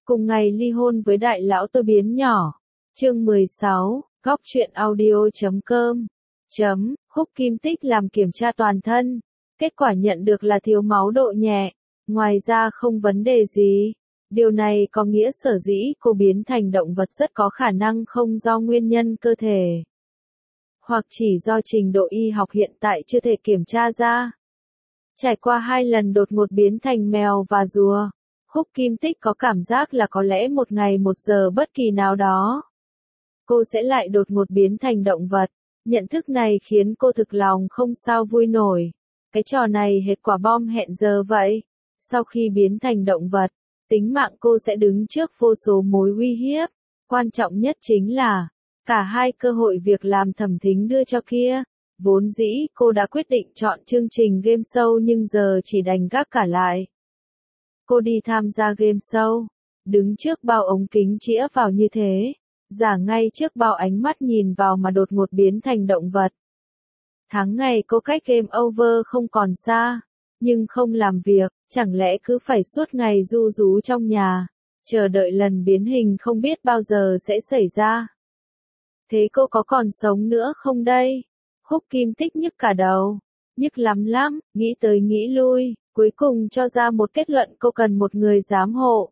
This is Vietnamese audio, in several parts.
Cùng ngày ly hôn với đại lão tôi biến nhỏ. Chương 16, góc truyện audio.com. Khúc Kim Tích làm kiểm tra toàn thân. Kết quả nhận được là thiếu máu độ nhẹ. Ngoài ra không vấn đề gì. Điều này có nghĩa sở dĩ cô biến thành động vật rất có khả năng không do nguyên nhân cơ thể, hoặc chỉ do trình độ y học hiện tại chưa thể kiểm tra ra. Trải qua 2 lần đột ngột biến thành mèo và rùa, Khúc Kim Tích có cảm giác là có lẽ một ngày một giờ bất kỳ nào đó, cô sẽ lại đột ngột biến thành động vật. Nhận thức này khiến cô thực lòng không sao vui nổi. Cái trò này hệt quả bom hẹn giờ vậy. Sau khi biến thành động vật, tính mạng cô sẽ đứng trước vô số mối uy hiếp. Quan trọng nhất chính là, cả hai cơ hội việc làm Thẩm Thính đưa cho kia. Vốn dĩ cô đã quyết định chọn chương trình game show nhưng giờ chỉ đành gác cả lại. Cô đi tham gia game show, đứng trước bao ống kính chĩa vào như thế, giả ngay trước bao ánh mắt nhìn vào mà đột ngột biến thành động vật. Tháng ngày cô cách game over không còn xa, nhưng không làm việc, chẳng lẽ cứ phải suốt ngày ru rú trong nhà, chờ đợi lần biến hình không biết bao giờ sẽ xảy ra. Thế cô có còn sống nữa không đây? Khúc Kim Tích nhức cả đầu, nhức lắm, nghĩ tới nghĩ lui, cuối cùng cho ra một kết luận cô cần một người giám hộ.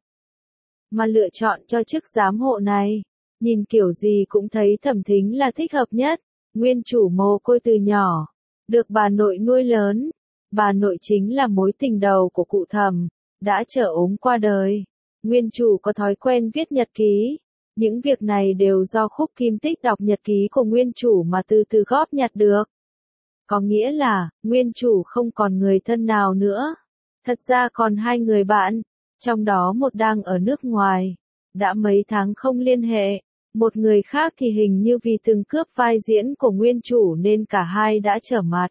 Mà lựa chọn cho chức giám hộ này, nhìn kiểu gì cũng thấy Thẩm Thính là thích hợp nhất. Nguyên chủ mồ côi từ nhỏ, được bà nội nuôi lớn. Bà nội chính là mối tình đầu của cụ Thẩm, đã chở ốm qua đời. Nguyên chủ có thói quen viết nhật ký. Những việc này đều do Khúc Kim Tích đọc nhật ký của nguyên chủ mà từ từ góp nhặt được. Có nghĩa là, nguyên chủ không còn người thân nào nữa. Thật ra còn 2 người bạn, trong đó một đang ở nước ngoài, đã mấy tháng không liên hệ. Một người khác thì hình như vì từng cướp vai diễn của nguyên chủ nên cả hai đã trở mặt.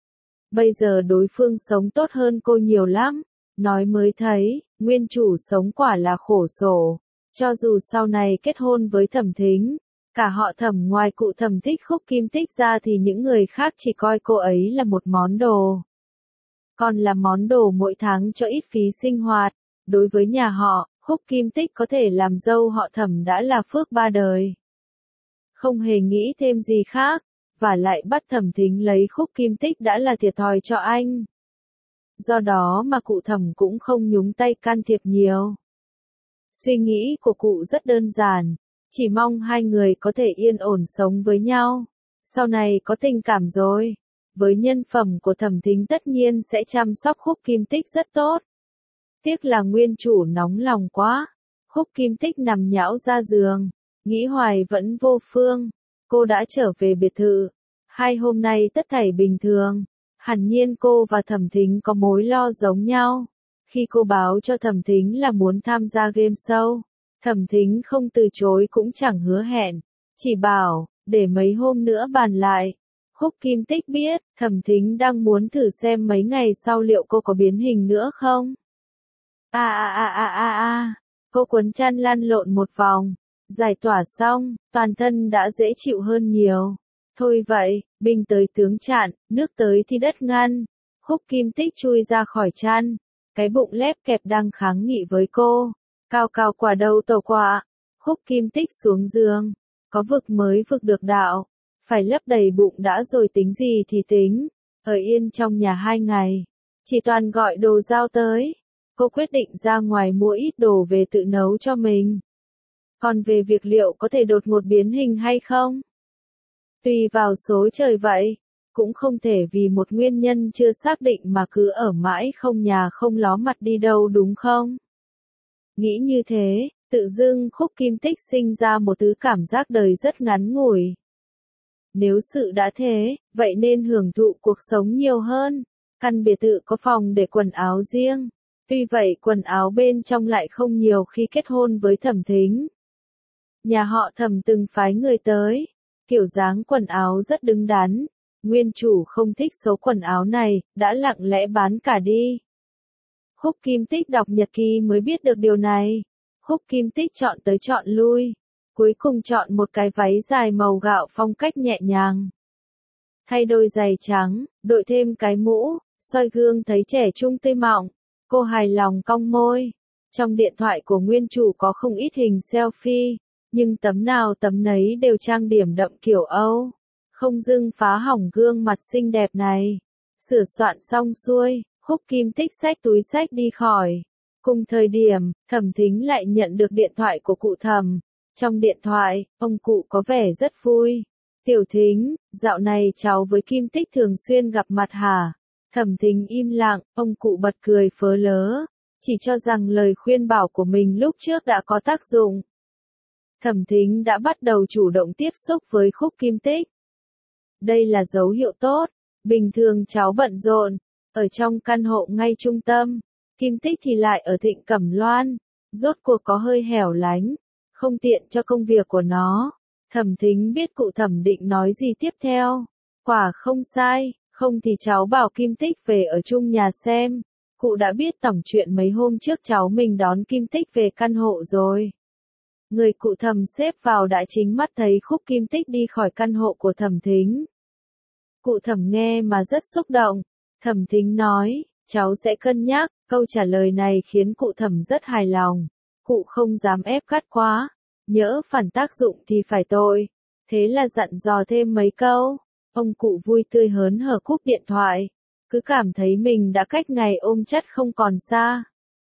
Bây giờ đối phương sống tốt hơn cô nhiều lắm. Nói mới thấy, nguyên chủ sống quả là khổ sở. Cho dù sau này kết hôn với Thẩm Thính, cả họ Thẩm ngoài cụ Thẩm thích Khúc Kim Tích ra thì những người khác chỉ coi cô ấy là một món đồ. Còn là món đồ mỗi tháng cho ít phí sinh hoạt. Đối với nhà họ, Khúc Kim Tích có thể làm dâu họ Thẩm đã là phước 3 đời. Không hề nghĩ thêm gì khác, và lại bắt Thẩm Thính lấy Khúc Kim Tích đã là thiệt thòi cho anh. Do đó mà cụ Thẩm cũng không nhúng tay can thiệp nhiều. Suy nghĩ của cụ rất đơn giản, chỉ mong 2 người có thể yên ổn sống với nhau. Sau này có tình cảm rồi, với nhân phẩm của Thẩm Thính tất nhiên sẽ chăm sóc Khúc Kim Tích rất tốt. Tiếc là nguyên chủ nóng lòng quá. Khúc Kim Tích nằm nhão ra giường, nghĩ hoài vẫn vô phương. Cô đã trở về biệt thự. 2 hôm nay tất thảy bình thường. Hẳn nhiên cô và Thẩm Thính có mối lo giống nhau. Khi cô báo cho Thẩm Thính là muốn tham gia game show, Thẩm Thính không từ chối cũng chẳng hứa hẹn, chỉ bảo, để mấy hôm nữa bàn lại. Khúc Kim Tích biết, Thẩm Thính đang muốn thử xem mấy ngày sau liệu cô có biến hình nữa không. Cô quấn chăn lăn lộn một vòng, giải tỏa xong, toàn thân đã dễ chịu hơn nhiều. Thôi vậy, binh tới tướng chặn, nước tới thì đất ngăn. Khúc Kim Tích chui ra khỏi chăn, cái bụng lép kẹp đang kháng nghị với cô. Cao cao quả đâu tàu quả. Khúc Kim Tích xuống giường, có vực mới vực được đạo, phải lấp đầy bụng đã rồi tính gì thì tính. Ở yên trong nhà 2 ngày, chỉ toàn gọi đồ giao tới. Cô quyết định ra ngoài mua ít đồ về tự nấu cho mình. Còn về việc liệu có thể đột ngột biến hình hay không? Tùy vào số trời vậy, cũng không thể vì một nguyên nhân chưa xác định mà cứ ở mãi không nhà không ló mặt đi đâu đúng không? Nghĩ như thế, tự dưng Khúc Kim Tích sinh ra một thứ cảm giác đời rất ngắn ngủi. Nếu sự đã thế, vậy nên hưởng thụ cuộc sống nhiều hơn. Căn biệt thự có phòng để quần áo riêng. Tuy vậy quần áo bên trong lại không nhiều khi kết hôn với Thẩm Thính. Nhà họ Thẩm từng phái người tới. Kiểu dáng quần áo rất đứng đắn. Nguyên chủ không thích số quần áo này, đã lặng lẽ bán cả đi. Khúc Kim Tích đọc nhật ký mới biết được điều này. Khúc Kim Tích chọn tới chọn lui. Cuối cùng chọn một cái váy dài màu gạo phong cách nhẹ nhàng. Thay đôi giày trắng, đội thêm cái mũ, soi gương thấy trẻ trung tươi mọng. Cô hài lòng cong môi. Trong điện thoại của nguyên chủ có không ít hình selfie, nhưng tấm nào tấm nấy đều trang điểm đậm kiểu Âu. Không dưng phá hỏng gương mặt xinh đẹp này. Sửa soạn xong xuôi, Khúc Kim Tích xách túi xách đi khỏi. Cùng thời điểm, Thẩm Thính lại nhận được điện thoại của cụ Thẩm. Trong điện thoại, ông cụ có vẻ rất vui. Tiểu Thính, dạo này cháu với Kim Tích thường xuyên gặp mặt hả? Thẩm Thính im lặng, ông cụ bật cười phớ lớ, chỉ cho rằng lời khuyên bảo của mình lúc trước đã có tác dụng. Thẩm Thính đã bắt đầu chủ động tiếp xúc với Khúc Kim Tích. Đây là dấu hiệu tốt, bình thường cháu bận rộn, ở trong căn hộ ngay trung tâm, Kim Tích thì lại ở Thịnh Cẩm Loan, rốt cuộc có hơi hẻo lánh, không tiện cho công việc của nó. Thẩm Thính biết cụ Thẩm định nói gì tiếp theo, quả không sai, không thì cháu bảo Kim Tích về ở chung nhà xem. Cụ đã biết tổng chuyện mấy hôm trước cháu mình đón Kim Tích về căn hộ rồi. Người cụ Thẩm xếp vào đã chính mắt thấy Khúc Kim Tích đi khỏi căn hộ của Thẩm Thính. Cụ Thẩm nghe mà rất xúc động. Thẩm Thính nói, cháu sẽ cân nhắc. Câu trả lời này khiến cụ Thẩm rất hài lòng. Cụ không dám ép gắt quá, nhỡ phản tác dụng thì phải tội. Thế là dặn dò thêm mấy câu. Ông cụ vui tươi hớn hở cúp điện thoại. Cứ cảm thấy mình đã cách ngày ôm chất không còn xa.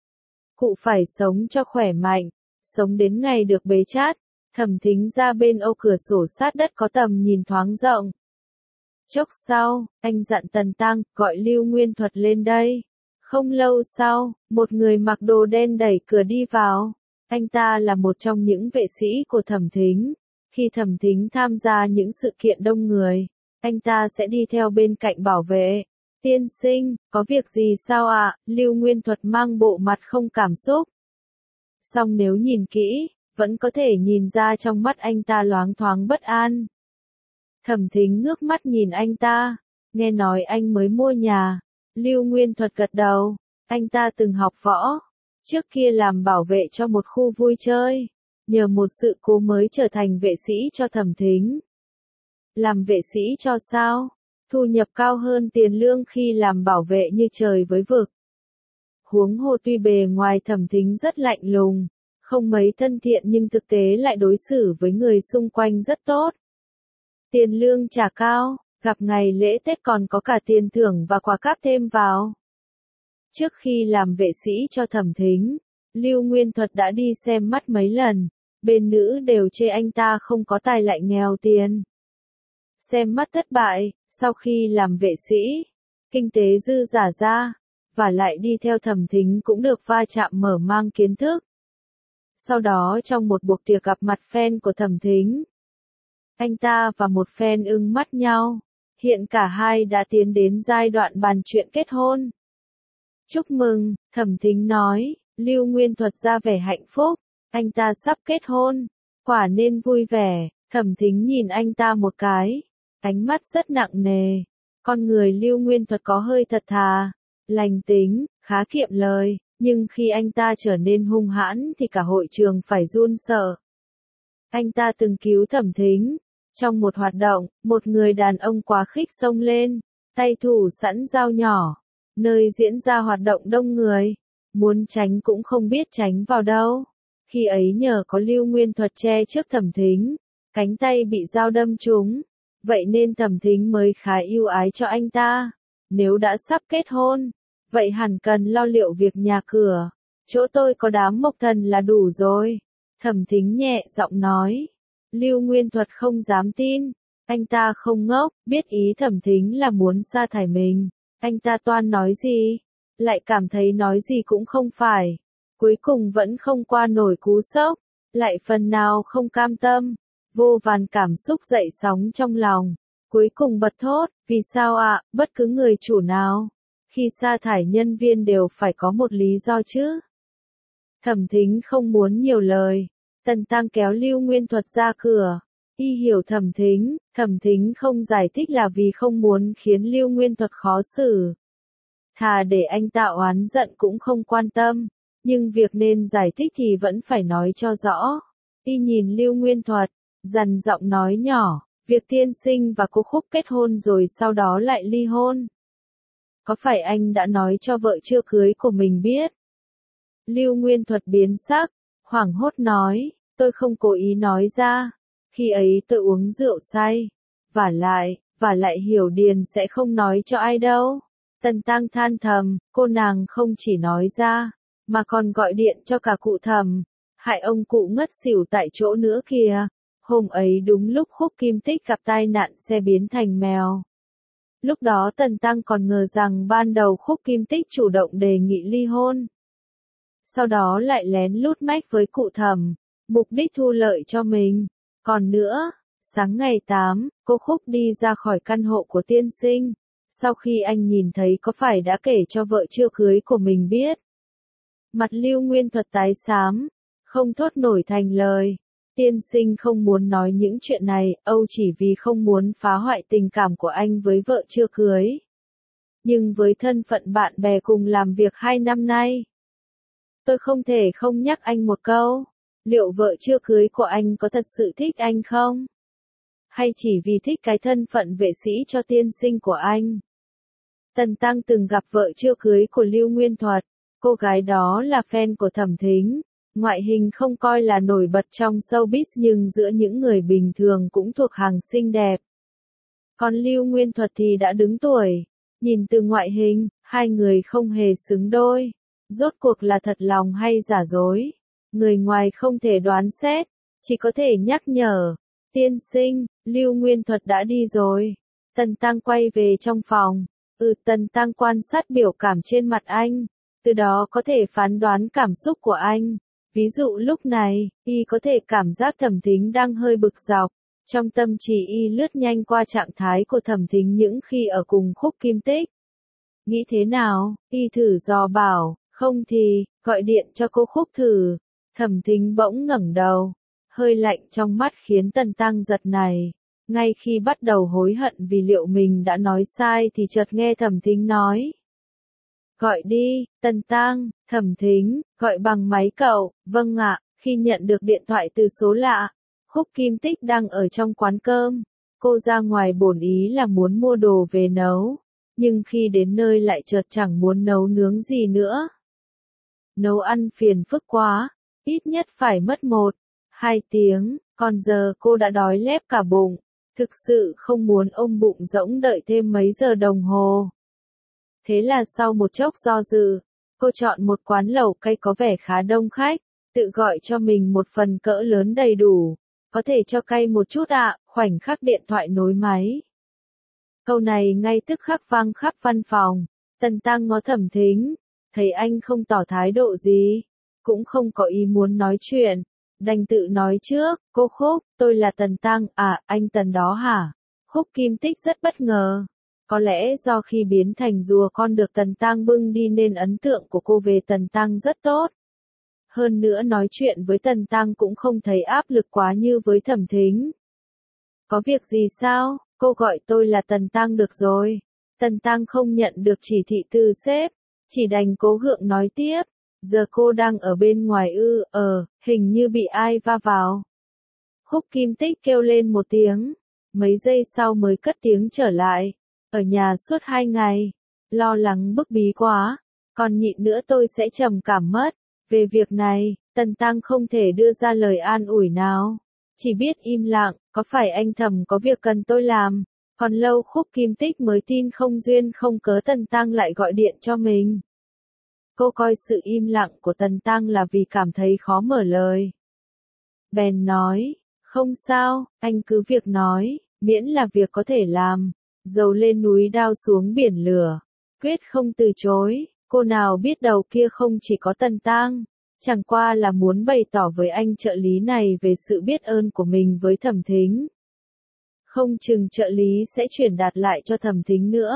Cụ phải sống cho khỏe mạnh, sống đến ngày được bế chát. Thẩm Thính ra bên ô cửa sổ sát đất có tầm nhìn thoáng rộng. Chốc sau, anh dặn Tần Tăng, gọi Lưu Nguyên Thuật lên đây. Không lâu sau, một người mặc đồ đen đẩy cửa đi vào. Anh ta là một trong những vệ sĩ của Thẩm Thính. Khi Thẩm Thính tham gia những sự kiện đông người, anh ta sẽ đi theo bên cạnh bảo vệ. Tiên sinh, có việc gì sao ạ? Lưu Nguyên Thuật mang bộ mặt không cảm xúc. Song nếu nhìn kỹ, vẫn có thể nhìn ra trong mắt anh ta loáng thoáng bất an. Thẩm Thính ngước mắt nhìn anh ta, nghe nói anh mới mua nhà. Lưu Nguyên Thuật gật đầu, anh ta từng học võ, trước kia làm bảo vệ cho một khu vui chơi, nhờ một sự cố mới trở thành vệ sĩ cho Thẩm Thính. Làm vệ sĩ cho sao? Thu nhập cao hơn tiền lương khi làm bảo vệ như trời với vực. Huống hồ tuy bề ngoài Thẩm Thính rất lạnh lùng, không mấy thân thiện nhưng thực tế lại đối xử với người xung quanh rất tốt. Tiền lương trả cao, gặp ngày lễ Tết còn có cả tiền thưởng và quà cáp thêm vào. Trước khi làm vệ sĩ cho Thẩm Thính, Lưu Nguyên Thuật đã đi xem mắt mấy lần, bên nữ đều chê anh ta không có tài lại nghèo tiền. Xem mắt thất bại, sau khi làm vệ sĩ, kinh tế dư giả ra, và lại đi theo Thẩm Thính cũng được va chạm mở mang kiến thức. Sau đó trong một buổi tiệc gặp mặt fan của Thẩm Thính, anh ta và một fan ưng mắt nhau, hiện cả hai đã tiến đến giai đoạn bàn chuyện kết hôn. Chúc mừng, Thẩm Thính nói, Lưu Nguyên Thuật ra vẻ hạnh phúc, anh ta sắp kết hôn, quả nên vui vẻ. Thẩm Thính nhìn anh ta một cái, ánh mắt rất nặng nề. Con người Lưu Nguyên Thuật có hơi thật thà, lành tính, khá kiệm lời, nhưng khi anh ta trở nên hung hãn thì cả hội trường phải run sợ. Anh ta từng cứu Thẩm Thính. Trong một hoạt động, một người đàn ông quá khích xông lên, tay thủ sẵn dao nhỏ, nơi diễn ra hoạt động đông người, muốn tránh cũng không biết tránh vào đâu. Khi ấy nhờ có Lưu Nguyên Thuật che trước Thẩm Thính, cánh tay bị dao đâm trúng, vậy nên Thẩm Thính mới khá ưu ái cho anh ta. Nếu đã sắp kết hôn, vậy hẳn cần lo liệu việc nhà cửa, chỗ tôi có đám mộc thần là đủ rồi. Thẩm Thính nhẹ giọng nói. Lưu Nguyên Thuật không dám tin, anh ta không ngốc, biết ý Thẩm Thính là muốn sa thải mình. Anh ta toan nói gì, lại cảm thấy nói gì cũng không phải. Cuối cùng vẫn không qua nổi cú sốc, lại phần nào không cam tâm. Vô vàn cảm xúc dậy sóng trong lòng. Cuối cùng bật thốt, vì sao ạ, bất cứ người chủ nào, khi sa thải nhân viên đều phải có một lý do chứ. Thẩm Thính không muốn nhiều lời. Tần Tăng kéo Lưu Nguyên Thuật ra cửa. Y hiểu Thẩm Thính không giải thích là vì không muốn khiến Lưu Nguyên Thuật khó xử. Thà để anh ta oán giận cũng không quan tâm, nhưng việc nên giải thích thì vẫn phải nói cho rõ. Y nhìn Lưu Nguyên Thuật, dằn giọng nói nhỏ, việc tiên sinh và cô Khúc kết hôn rồi sau đó lại ly hôn. Có phải anh đã nói cho vợ chưa cưới của mình biết? Lưu Nguyên Thuật biến sắc, hoảng hốt nói, tôi không cố ý nói ra, khi ấy tôi uống rượu say, vả lại Hiểu Điền sẽ không nói cho ai đâu. Tần Tăng than thầm, cô nàng không chỉ nói ra, mà còn gọi điện cho cả cụ Thẩm, hại ông cụ ngất xỉu tại chỗ nữa kìa. Hôm ấy đúng lúc Khúc Kim Tích gặp tai nạn xe biến thành mèo. Lúc đó Tần Tăng còn ngờ rằng ban đầu Khúc Kim Tích chủ động đề nghị ly hôn. Sau đó lại lén lút mách với cụ Thẩm, mục đích thu lợi cho mình. Còn nữa, sáng ngày 8, cô Khúc đi ra khỏi căn hộ của tiên sinh. Sau khi anh nhìn thấy có phải đã kể cho vợ chưa cưới của mình biết. Mặt Lưu Nguyên Thuật tái xám, không thốt nổi thành lời. Tiên sinh không muốn nói những chuyện này, Âu chỉ vì không muốn phá hoại tình cảm của anh với vợ chưa cưới. Nhưng với thân phận bạn bè cùng làm việc 2 năm nay, tôi không thể không nhắc anh một câu. Liệu vợ chưa cưới của anh có thật sự thích anh không? Hay chỉ vì thích cái thân phận vệ sĩ cho tiên sinh của anh? Tần Tăng từng gặp vợ chưa cưới của Lưu Nguyên Thuật, cô gái đó là fan của Thẩm Thính. Ngoại hình không coi là nổi bật trong showbiz nhưng giữa những người bình thường cũng thuộc hàng xinh đẹp. Còn Lưu Nguyên Thuật thì đã đứng tuổi. Nhìn từ ngoại hình, hai người không hề xứng đôi. Rốt cuộc là thật lòng hay giả dối? Người ngoài không thể đoán xét, chỉ có thể nhắc nhở. Tiên sinh, Lưu Nguyên Thuật đã đi rồi. Tần Tăng quay về trong phòng. Tần Tăng quan sát biểu cảm trên mặt anh. Từ đó có thể phán đoán cảm xúc của anh. Ví dụ lúc này, y có thể cảm giác Thẩm Thính đang hơi bực dọc. Trong tâm trí y lướt nhanh qua trạng thái của Thẩm Thính những khi ở cùng Khúc Kim Tích. Nghĩ thế nào, y thử dò bảo, không thì, gọi điện cho cô Khúc thử. Thẩm Thính bỗng ngẩng đầu. Hơi lạnh trong mắt khiến Tần Tăng giật này. Ngay khi bắt đầu hối hận vì liệu mình đã nói sai thì chợt nghe Thẩm Thính nói. Gọi đi, Tần Tăng. Thẩm Thính, gọi bằng máy cậu. Vâng ạ. Khi nhận được điện thoại từ số lạ, Khúc Kim Tích đang ở trong quán cơm. Cô ra ngoài bổn ý là muốn mua đồ về nấu. Nhưng khi đến nơi lại chợt chẳng muốn nấu nướng gì nữa. Nấu ăn phiền phức quá. Ít nhất phải mất 1-2 tiếng. Còn giờ cô đã đói lép cả bụng. Thực sự không muốn ôm bụng rỗng đợi thêm mấy giờ đồng hồ. Thế là sau một chốc do dự, cô chọn một quán lẩu cay có vẻ khá đông khách, tự gọi cho mình một phần cỡ lớn đầy đủ. Có thể cho cay một chút ạ, khoảnh khắc điện thoại nối máy. Câu này ngay tức khắc vang khắp văn phòng. Tần Tăng ngó Thẩm Thính, thấy anh không tỏ thái độ gì, cũng không có ý muốn nói chuyện. Đành tự nói trước, cô Khúc, tôi là Tần Tăng, anh Tần đó hả? Khúc Kim Tích rất bất ngờ. Có lẽ do khi biến thành rùa con được Tần Tăng bưng đi nên ấn tượng của cô về Tần Tăng rất tốt. Hơn nữa nói chuyện với Tần Tăng cũng không thấy áp lực quá như với Thẩm Thính. Có việc gì sao? Cô gọi tôi là Tần Tăng được rồi. Tần Tăng không nhận được chỉ thị từ sếp, chỉ đành cố gượng nói tiếp. Giờ cô đang ở bên ngoài hình như bị ai va vào. Khúc Kim Tích kêu lên một tiếng, mấy giây sau mới cất tiếng trở lại. Ở nhà suốt 2 ngày, lo lắng bức bí quá, còn nhịn nữa tôi sẽ trầm cảm mất. Về việc này, Tần Tăng không thể đưa ra lời an ủi nào, chỉ biết im lặng. Có phải anh Thẩm có việc cần tôi làm? Còn lâu Khúc Kim Tích mới tin không duyên không cớ Tần Tăng lại gọi điện cho mình. Cô coi sự im lặng của Tần Tăng là vì cảm thấy khó mở lời. Bèn nói, không sao, anh cứ việc nói, miễn là việc có thể làm. Dầu lên núi đao xuống biển lửa, quyết không từ chối. Cô nào biết đầu kia không chỉ có Tần Tăng, chẳng qua là muốn bày tỏ với anh trợ lý này về sự biết ơn của mình với Thẩm Thính. Không chừng trợ lý sẽ chuyển đạt lại cho Thẩm Thính nữa.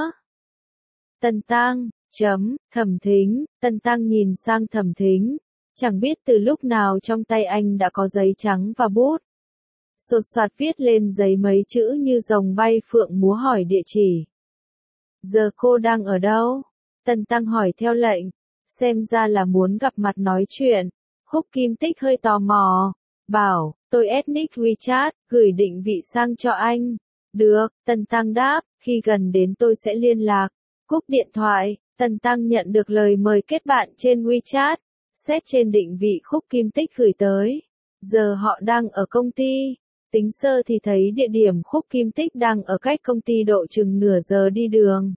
Tần Tăng, Thẩm Thính. Tần Tăng nhìn sang Thẩm Thính, chẳng biết từ lúc nào trong tay anh đã có giấy trắng và bút. Sột soạt viết lên giấy mấy chữ như rồng bay phượng múa hỏi địa chỉ. Giờ cô đang ở đâu? Tần Tăng hỏi theo lệnh, xem ra là muốn gặp mặt nói chuyện. Khúc Kim Tích hơi tò mò, bảo, tôi ethnic WeChat, gửi định vị sang cho anh. Được, Tần Tăng đáp, khi gần đến tôi sẽ liên lạc. Cúp điện thoại, Tần Tăng nhận được lời mời kết bạn trên WeChat. xét trên định vị Khúc Kim Tích gửi tới. Giờ họ đang ở công ty. Tính sơ thì thấy địa điểm Khúc Kim Tích đang ở cách công ty độ chừng nửa giờ đi đường.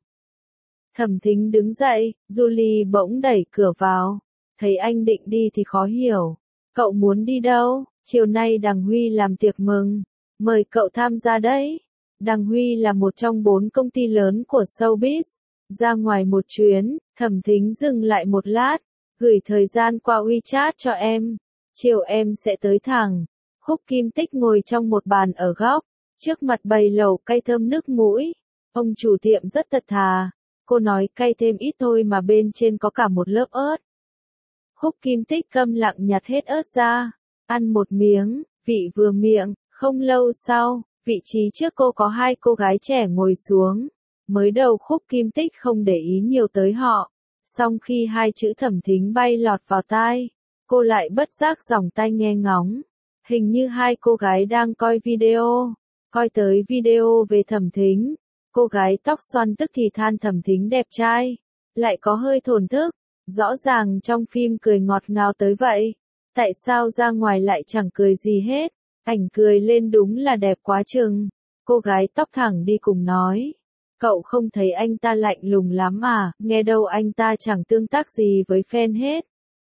Thẩm Thính đứng dậy, Julie bỗng đẩy cửa vào. Thấy anh định đi thì khó hiểu. Cậu muốn đi đâu? Chiều nay Đằng Huy làm tiệc mừng. Mời cậu tham gia đấy. Đằng Huy là một trong 4 công ty lớn của showbiz. Ra ngoài một chuyến, Thẩm Thính dừng lại một lát. Gửi thời gian qua WeChat cho em. Chiều em sẽ tới thẳng. Khúc Kim Tích ngồi trong một bàn ở góc. Trước mặt bày lẩu cay thơm nước mũi. Ông chủ tiệm rất thật thà. Cô nói cay thêm ít thôi mà bên trên có cả một lớp ớt. Khúc Kim Tích câm lặng nhặt hết ớt ra. Ăn một miếng, vị vừa miệng. Không lâu sau, vị trí trước cô có 2 cô gái trẻ ngồi xuống. Mới đầu Khúc Kim Tích không để ý nhiều tới họ. Song khi 2 chữ Thẩm Thính bay lọt vào tai, cô lại bất giác giòng tai nghe ngóng. Hình như 2 cô gái đang coi video. Coi tới video về Thẩm Thính. Cô gái tóc xoăn tức thì than Thẩm Thính đẹp trai. Lại có hơi thổn thức. Rõ ràng trong phim cười ngọt ngào tới vậy. Tại sao ra ngoài lại chẳng cười gì hết? Ảnh cười lên đúng là đẹp quá chừng. Cô gái tóc thẳng đi cùng nói. Cậu không thấy anh ta lạnh lùng lắm à? Nghe đâu anh ta chẳng tương tác gì với fan hết.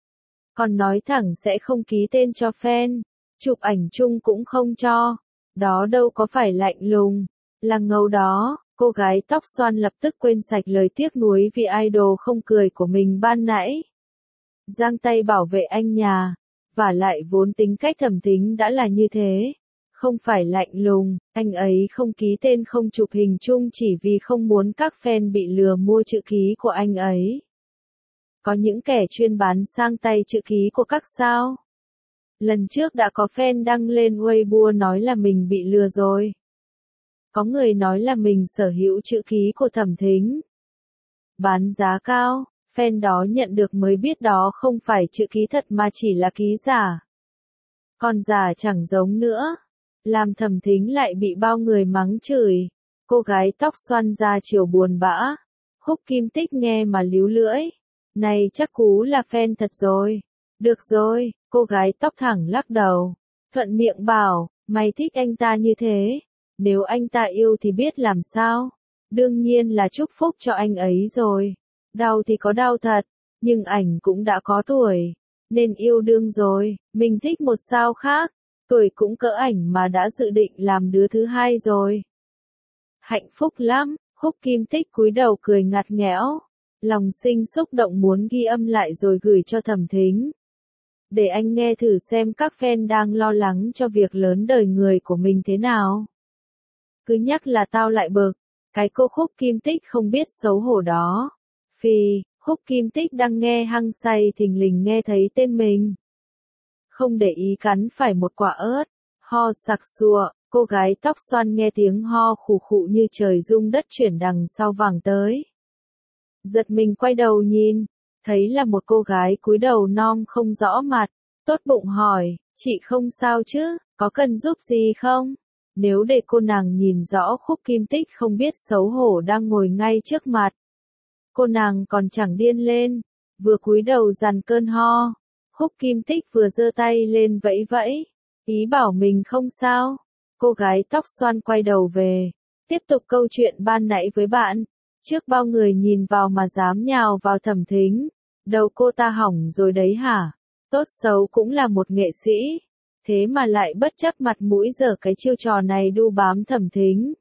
Còn nói thẳng sẽ không ký tên cho fan. Chụp ảnh chung cũng không cho. Đó đâu có phải lạnh lùng. Là ngầu đó. Cô gái tóc xoăn lập tức quên sạch lời tiếc nuối vì idol không cười của mình ban nãy. Giang tay bảo vệ anh nhà. Và lại vốn tính cách Thẩm Thính đã là như thế. Không phải lạnh lùng, anh ấy không ký tên không chụp hình chung chỉ vì không muốn các fan bị lừa mua chữ ký của anh ấy. Có những kẻ chuyên bán sang tay chữ ký của các sao. Lần trước đã có fan đăng lên Weibo nói là mình bị lừa rồi. Có người nói là mình sở hữu chữ ký của Thẩm Thính. Bán giá cao, fan đó nhận được mới biết đó không phải chữ ký thật mà chỉ là ký giả. Còn giả chẳng giống nữa. Làm Thẩm Thính lại bị bao người mắng chửi. Cô gái tóc xoăn ra chiều buồn bã. Khúc Kim Tích nghe mà líu lưỡi. Này chắc cú là fan thật rồi. Được rồi, cô gái tóc thẳng lắc đầu. Thuận miệng bảo, mày thích anh ta như thế. Nếu anh ta yêu thì biết làm sao. Đương nhiên là chúc phúc cho anh ấy rồi. Đau thì có đau thật, nhưng ảnh cũng đã có tuổi. Nên yêu đương rồi, mình thích một sao khác. Tuổi cũng cỡ ảnh mà đã dự định làm đứa thứ 2 rồi. Hạnh phúc lắm, Khúc Kim Tích cúi đầu cười ngặt nghẽo. Lòng sinh xúc động muốn ghi âm lại rồi gửi cho Thẩm Thính. Để anh nghe thử xem các fan đang lo lắng cho việc lớn đời người của mình thế nào. Cứ nhắc là tao lại bực. Cái cô Khúc Kim Tích không biết xấu hổ đó. Phì, Khúc Kim Tích đang nghe hăng say thình lình nghe thấy tên mình. Không để ý cắn phải một quả ớt. Ho sặc sụa, cô gái tóc xoăn nghe tiếng ho khủ khụ như trời rung đất chuyển đằng sau vẳng tới. Giật mình quay đầu nhìn, thấy là một cô gái cúi đầu non không rõ mặt. Tốt bụng hỏi, chị không sao chứ, có cần giúp gì không? Nếu để cô nàng nhìn rõ Khúc Kim Tích không biết xấu hổ đang ngồi ngay trước mặt. Cô nàng còn chẳng điên lên, vừa cúi đầu dằn cơn ho. Khúc Kim Tích vừa giơ tay lên vẫy vẫy, ý bảo mình không sao. Cô gái tóc xoăn quay đầu về, tiếp tục câu chuyện ban nãy với bạn. Trước bao người nhìn vào mà dám nhào vào Thẩm Thính. Đầu cô ta hỏng rồi đấy hả? Tốt xấu cũng là một nghệ sĩ. Thế mà lại bất chấp mặt mũi giở cái chiêu trò này đu bám Thẩm Thính.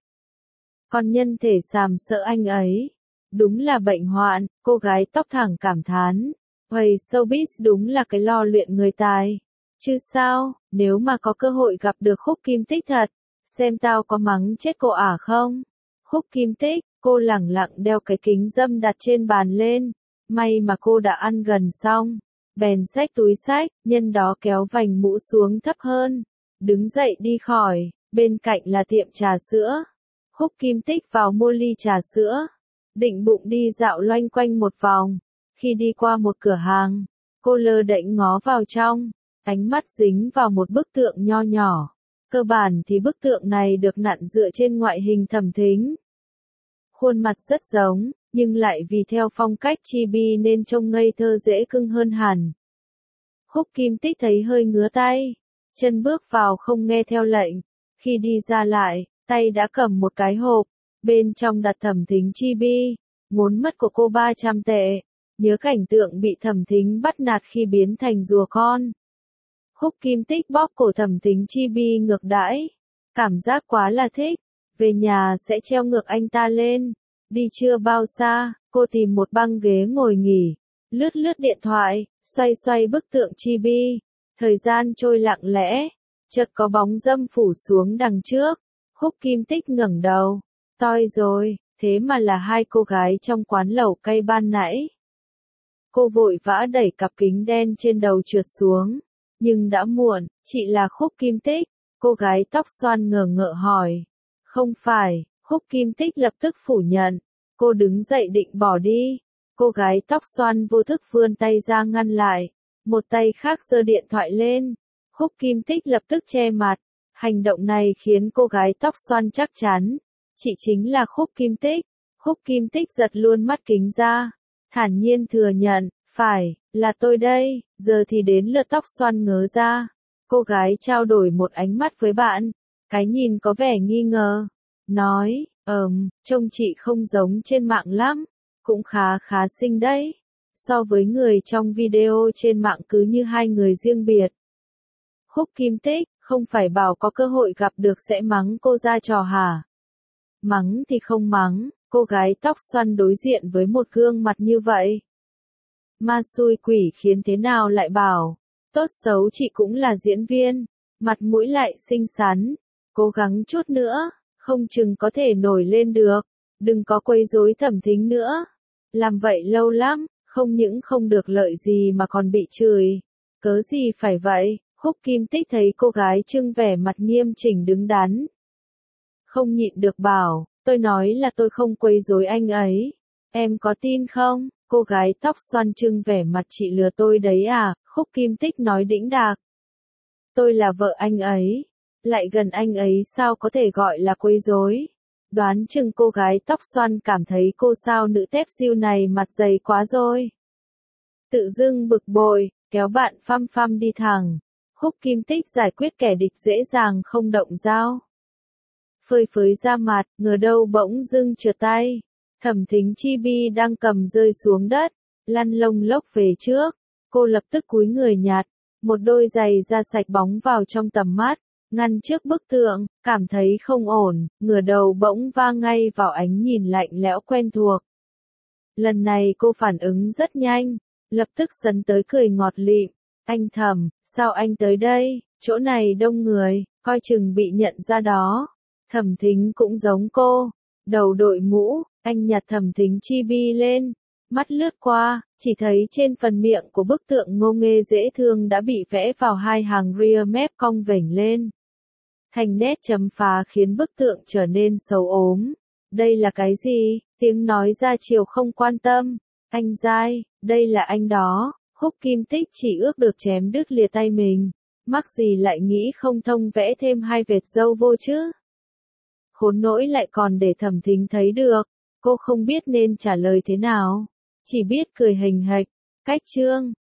Còn nhân thể sàm sợ anh ấy. Đúng là bệnh hoạn, cô gái tóc thẳng cảm thán. Vậy showbiz đúng là cái lò luyện người tài. Chứ sao, nếu mà có cơ hội gặp được Khúc Kim Tích thật, xem tao có mắng chết cô không? Khúc Kim Tích, cô lẳng lặng đeo cái kính râm đặt trên bàn lên. May mà cô đã ăn gần xong. Bèn xách túi xách, nhân đó kéo vành mũ xuống thấp hơn. Đứng dậy đi khỏi, bên cạnh là tiệm trà sữa. Khúc Kim Tích vào mua ly trà sữa. Định bụng đi dạo loanh quanh một vòng. Khi đi qua một cửa hàng, cô lơ đễnh ngó vào trong. Ánh mắt dính vào một bức tượng nho nhỏ. Cơ bản thì bức tượng này được nặn dựa trên ngoại hình Thẩm Thính. Khuôn mặt rất giống, nhưng lại vì theo phong cách chibi nên trông ngây thơ dễ cưng hơn hẳn. Khúc Kim Tích thấy hơi ngứa tay, chân bước vào không nghe theo lệnh, khi đi ra lại, tay đã cầm một cái hộp, bên trong đặt Thẩm Thính chibi, ngốn mất của cô 300 tệ, nhớ cảnh tượng bị Thẩm Thính bắt nạt khi biến thành rùa con. Khúc Kim Tích bóp cổ Thẩm Thính chibi ngược đãi, cảm giác quá là thích, về nhà sẽ treo ngược anh ta lên. Đi chưa bao xa, cô tìm một băng ghế ngồi nghỉ, lướt lướt điện thoại, xoay xoay bức tượng chibi. Thời gian trôi lặng lẽ, chợt có bóng dâm phủ xuống đằng trước. Khúc Kim Tích ngẩng đầu, toi rồi, thế mà là hai cô gái trong quán lẩu cay ban nãy. Cô vội vã đẩy cặp kính đen trên đầu trượt xuống, nhưng đã muộn, chị là Khúc Kim Tích, cô gái tóc xoăn ngờ ngợ hỏi. Không phải, Khúc Kim Tích lập tức phủ nhận, cô đứng dậy định bỏ đi. Cô gái tóc xoăn vô thức vươn tay ra ngăn lại, một tay khác giơ điện thoại lên. Khúc Kim Tích lập tức che mặt, hành động này khiến cô gái tóc xoăn chắc chắn, chị chính là Khúc Kim Tích. Khúc Kim Tích giật luôn mắt kính ra, thản nhiên thừa nhận, phải, là tôi đây. Giờ thì đến lượt tóc xoăn ngớ ra. Cô gái trao đổi một ánh mắt với bạn, cái nhìn có vẻ nghi ngờ, nói, trông chị không giống trên mạng lắm, cũng khá xinh đấy. So với người trong video trên mạng cứ như hai người riêng biệt. Khúc Kim Tích, không phải bảo có cơ hội gặp được sẽ mắng cô ra trò hả? Mắng thì không mắng, cô gái tóc xoăn đối diện với một gương mặt như vậy. Ma xui quỷ khiến thế nào lại bảo, tốt xấu chị cũng là diễn viên, mặt mũi lại xinh xắn, cố gắng chút nữa, không chừng có thể nổi lên được, đừng có quấy rối Thẩm Thính nữa. Làm vậy lâu lắm, không những không được lợi gì mà còn bị chửi. Cớ gì phải vậy? Khúc Kim Tích thấy cô gái trưng vẻ mặt nghiêm chỉnh đứng đắn, không nhịn được bảo, tôi nói là tôi không quấy rối anh ấy. Em có tin không? Cô gái tóc xoăn trưng vẻ mặt chị lừa tôi đấy à? Khúc Kim Tích nói đĩnh đạc. Tôi là vợ anh ấy, lại gần anh ấy sao có thể gọi là quấy rối? Đoán chừng cô gái tóc xoăn cảm thấy cô sao nữ tép diêu này mặt dày quá rồi. Tự dưng bực bội, kéo bạn phăm phăm đi thẳng. Khúc Kim Tích giải quyết kẻ địch dễ dàng không động dao. Phơi phới ra mặt, ngờ đâu bỗng dưng trượt tay. Thẩm Thính chibi đang cầm rơi xuống đất, lăn lông lốc về trước. Cô lập tức cúi người nhặt, một đôi giày da sạch bóng vào trong tầm mắt, ngăn trước bức tượng, cảm thấy không ổn, ngửa đầu bỗng va ngay vào ánh nhìn lạnh lẽo quen thuộc. Lần này cô phản ứng rất nhanh, lập tức sấn tới cười ngọt lịm. Anh Thẩm, sao anh tới đây, chỗ này đông người, coi chừng bị nhận ra đó. Thẩm Thính cũng giống cô, đầu đội mũ, anh nhặt Thẩm Thính chibi lên, mắt lướt qua, chỉ thấy trên phần miệng của bức tượng ngô nghê dễ thương đã bị vẽ vào hai hàng ria mép cong vểnh lên. Thành nét chấm phá khiến bức tượng trở nên xấu ốm. Đây là cái gì? Tiếng nói ra chiều không quan tâm. Anh dai, đây là anh đó. Khúc Kim Tích chỉ ước được chém đứt lìa tay mình. Mắc gì lại nghĩ không thông vẽ thêm hai vệt râu vô chứ? Khốn nỗi lại còn để Thẩm Thính thấy được. Cô không biết nên trả lời thế nào. Chỉ biết cười hình hạch. Cách chương.